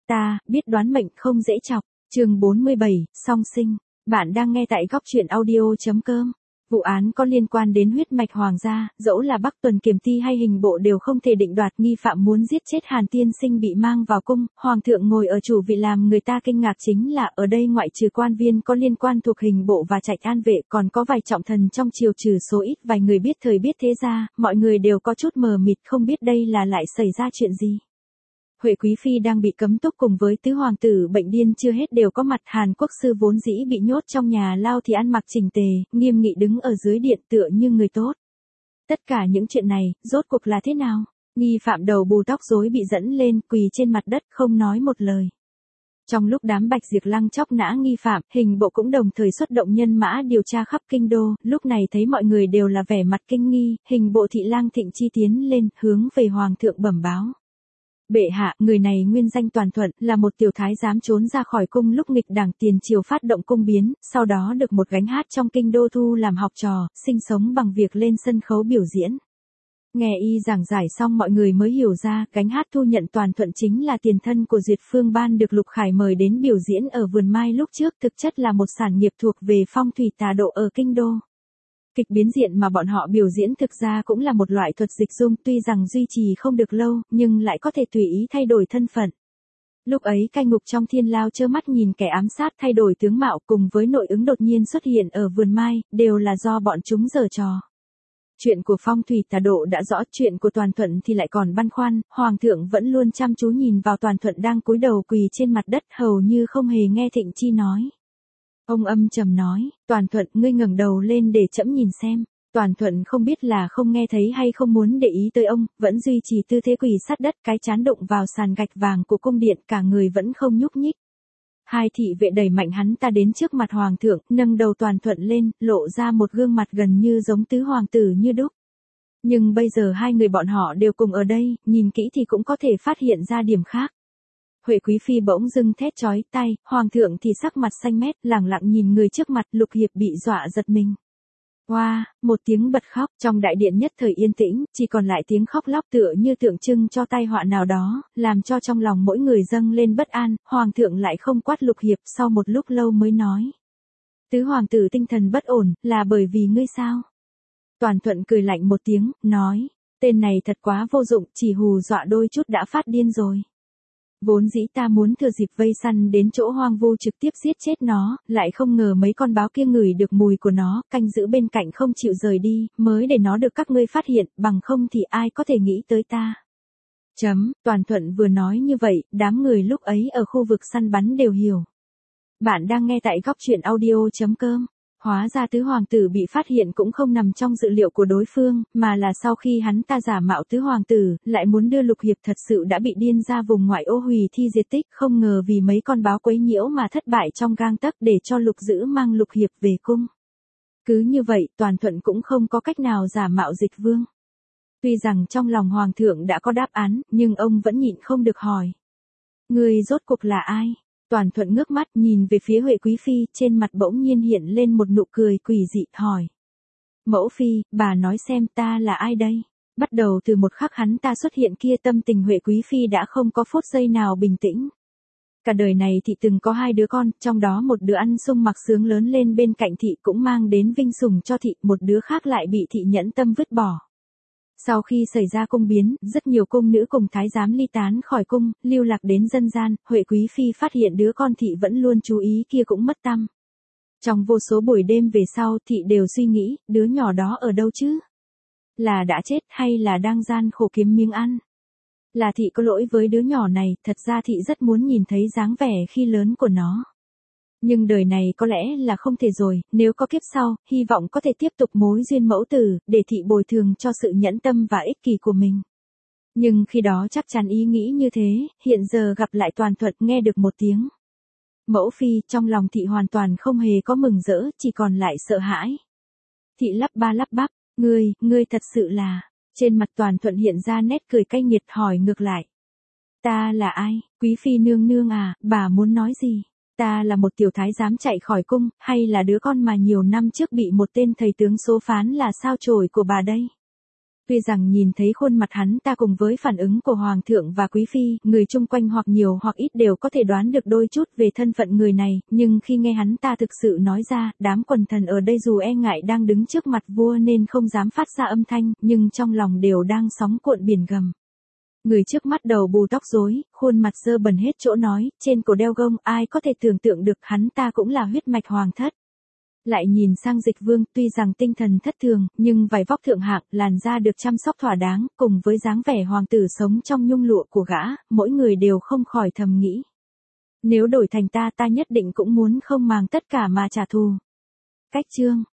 Ta biết đoán mệnh không dễ chọc. Chương 47, song sinh. Bạn đang nghe tại góc truyện audio.com. Vụ án có liên quan đến huyết mạch hoàng gia, dẫu là Bắc Tuần Kiềm Ti hay hình bộ đều không thể định đoạt. Nghi phạm muốn giết chết Hàn tiên sinh bị mang vào cung, hoàng thượng ngồi ở chủ vị. Làm người ta kinh ngạc chính là ở đây ngoại trừ quan viên có liên quan thuộc hình bộ và trạch an vệ, còn có vài trọng thần trong triều, trừ số ít vài người biết thời biết thế gia, mọi người đều có chút mờ mịt không biết đây là lại xảy ra chuyện gì. Huệ Quý Phi đang bị cấm túc cùng với tứ hoàng tử bệnh điên chưa hết đều có mặt. Hàn Quốc sư vốn dĩ bị nhốt trong nhà lao thì ăn mặc chỉnh tề, nghiêm nghị đứng ở dưới điện tựa như người tốt. Tất cả những chuyện này, rốt cuộc là thế nào? Nghi phạm đầu bù tóc rối bị dẫn lên, quỳ trên mặt đất không nói một lời. Trong lúc đám Bạch Diệp Lăng chóc nã nghi phạm, hình bộ cũng đồng thời xuất động nhân mã điều tra khắp kinh đô. Lúc này thấy mọi người đều là vẻ mặt kinh nghi, hình bộ thị lang Thịnh Chi tiến lên, hướng về hoàng thượng bẩm báo. Bệ hạ, người này nguyên danh Toàn Thuận, là một tiểu thái giám trốn ra khỏi cung lúc nghịch đảng tiền triều phát động cung biến, sau đó được một gánh hát trong kinh đô thu làm học trò, sinh sống bằng việc lên sân khấu biểu diễn. Nghe y giảng giải xong mọi người mới hiểu ra, gánh hát thu nhận Toàn Thuận chính là tiền thân của Duyệt Phương Ban được Lục Khải mời đến biểu diễn ở Vườn Mai lúc trước, thực chất là một sản nghiệp thuộc về phong thủy tà độ ở kinh đô. Kịch biến diện mà bọn họ biểu diễn thực ra cũng là một loại thuật dịch dung, tuy rằng duy trì không được lâu, nhưng lại có thể tùy ý thay đổi thân phận. Lúc ấy cai ngục trong thiên lao trơ mắt nhìn kẻ ám sát thay đổi tướng mạo cùng với nội ứng đột nhiên xuất hiện ở Vườn Mai, đều là do bọn chúng giở trò. Chuyện của phong thủy tà độ đã rõ, chuyện của Toàn Thuận thì lại còn băn khoăn. Hoàng thượng vẫn luôn chăm chú nhìn vào Toàn Thuận đang cúi đầu quỳ trên mặt đất, hầu như không hề nghe Thịnh Chi nói. Ông âm trầm nói, Toàn Thuận, ngươi ngẩng đầu lên để trẫm nhìn xem. Toàn Thuận không biết là không nghe thấy hay không muốn để ý tới ông, vẫn duy trì tư thế quỳ sát đất, cái trán đụng vào sàn gạch vàng của cung điện, cả người vẫn không nhúc nhích. Hai thị vệ đẩy mạnh hắn ta đến trước mặt hoàng thượng, nâng đầu Toàn Thuận lên, lộ ra một gương mặt gần như giống tứ hoàng tử như đúc. Nhưng bây giờ hai người bọn họ đều cùng ở đây, nhìn kỹ thì cũng có thể phát hiện ra điểm khác. Huệ Quý Phi bỗng dưng thét chói tai, hoàng thượng thì sắc mặt xanh mét, lẳng lặng nhìn người trước mặt. Lục Hiệp bị dọa giật mình. Oa, một tiếng bật khóc, trong đại điện nhất thời yên tĩnh, chỉ còn lại tiếng khóc lóc tựa như tượng trưng cho tai họa nào đó, làm cho trong lòng mỗi người dâng lên bất an. Hoàng thượng lại không quát Lục Hiệp, sau một lúc lâu mới nói. Tứ hoàng tử tinh thần bất ổn, là bởi vì ngươi sao? Toàn Thuận cười lạnh một tiếng, nói, tên này thật quá vô dụng, chỉ hù dọa đôi chút đã phát điên rồi. Vốn dĩ ta muốn thừa dịp vây săn đến chỗ hoang vu trực tiếp giết chết nó, lại không ngờ mấy con báo kia ngửi được mùi của nó, canh giữ bên cạnh không chịu rời đi, mới để nó được các ngươi phát hiện, bằng không thì ai có thể nghĩ tới ta. Toàn Thuận vừa nói như vậy, đám người lúc ấy ở khu vực săn bắn đều hiểu. Bạn đang nghe tại góc truyện audio.com. Hóa ra tứ hoàng tử bị phát hiện cũng không nằm trong dự liệu của đối phương, mà là sau khi hắn ta giả mạo tứ hoàng tử, lại muốn đưa Lục Hiệp thật sự đã bị điên ra vùng ngoại ô hủy thi diệt tích, không ngờ vì mấy con báo quấy nhiễu mà thất bại trong gang tấc, để cho Lục Dữ mang Lục Hiệp về cung. Cứ như vậy, Toàn Thuận cũng không có cách nào giả mạo Dịch Vương. Tuy rằng trong lòng hoàng thượng đã có đáp án, nhưng ông vẫn nhịn không được hỏi. Người rốt cuộc là ai? Toàn Thuận ngước mắt nhìn về phía Huệ Quý Phi, trên mặt bỗng nhiên hiện lên một nụ cười quỷ dị, hỏi. Mẫu Phi, bà nói xem ta là ai đây? Bắt đầu từ một khắc hắn ta xuất hiện kia, tâm tình Huệ Quý Phi đã không có phút giây nào bình tĩnh. Cả đời này thị từng có hai đứa con, trong đó một đứa ăn sung mặc sướng lớn lên bên cạnh thị cũng mang đến vinh sủng cho thị, một đứa khác lại bị thị nhẫn tâm vứt bỏ. Sau khi xảy ra cung biến, rất nhiều cung nữ cùng thái giám ly tán khỏi cung, lưu lạc đến dân gian. Huệ Quý Phi phát hiện đứa con thị vẫn luôn chú ý kia cũng mất tăm. Trong vô số buổi đêm về sau, thị đều suy nghĩ, đứa nhỏ đó ở đâu chứ? Là đã chết hay là đang gian khổ kiếm miếng ăn? Là thị có lỗi với đứa nhỏ này, thật ra thị rất muốn nhìn thấy dáng vẻ khi lớn của nó. Nhưng đời này có lẽ là không thể rồi, nếu có kiếp sau, hy vọng có thể tiếp tục mối duyên mẫu tử, để thị bồi thường cho sự nhẫn tâm và ích kỷ của mình. Nhưng khi đó chắc chắn ý nghĩ như thế, hiện giờ gặp lại Toàn Thuận nghe được một tiếng. Mẫu Phi, trong lòng thị hoàn toàn không hề có mừng rỡ, chỉ còn lại sợ hãi. Thị lắp ba lắp bắp, ngươi thật sự là, trên mặt Toàn Thuận hiện ra nét cười cay nghiệt, hỏi ngược lại. Ta là ai? Quý Phi nương nương à, bà muốn nói gì? Ta là một tiểu thái giám chạy khỏi cung, hay là đứa con mà nhiều năm trước bị một tên thầy tướng số phán là sao chổi của bà đây? Tuy rằng nhìn thấy khuôn mặt hắn ta cùng với phản ứng của Hoàng thượng và Quý Phi, người chung quanh hoặc nhiều hoặc ít đều có thể đoán được đôi chút về thân phận người này, nhưng khi nghe hắn ta thực sự nói ra, đám quần thần ở đây dù e ngại đang đứng trước mặt vua nên không dám phát ra âm thanh, nhưng trong lòng đều đang sóng cuộn biển gầm. Người trước mắt đầu bù tóc rối, khuôn mặt dơ bẩn hết chỗ nói, trên cổ đeo gông, ai có thể tưởng tượng được hắn ta cũng là huyết mạch hoàng thất. Lại nhìn sang Dịch Vương, tuy rằng tinh thần thất thường, nhưng vải vóc thượng hạng, làn da được chăm sóc thỏa đáng, cùng với dáng vẻ hoàng tử sống trong nhung lụa của gã, mỗi người đều không khỏi thầm nghĩ. Nếu đổi thành ta nhất định cũng muốn không màng tất cả mà trả thù. Cách chương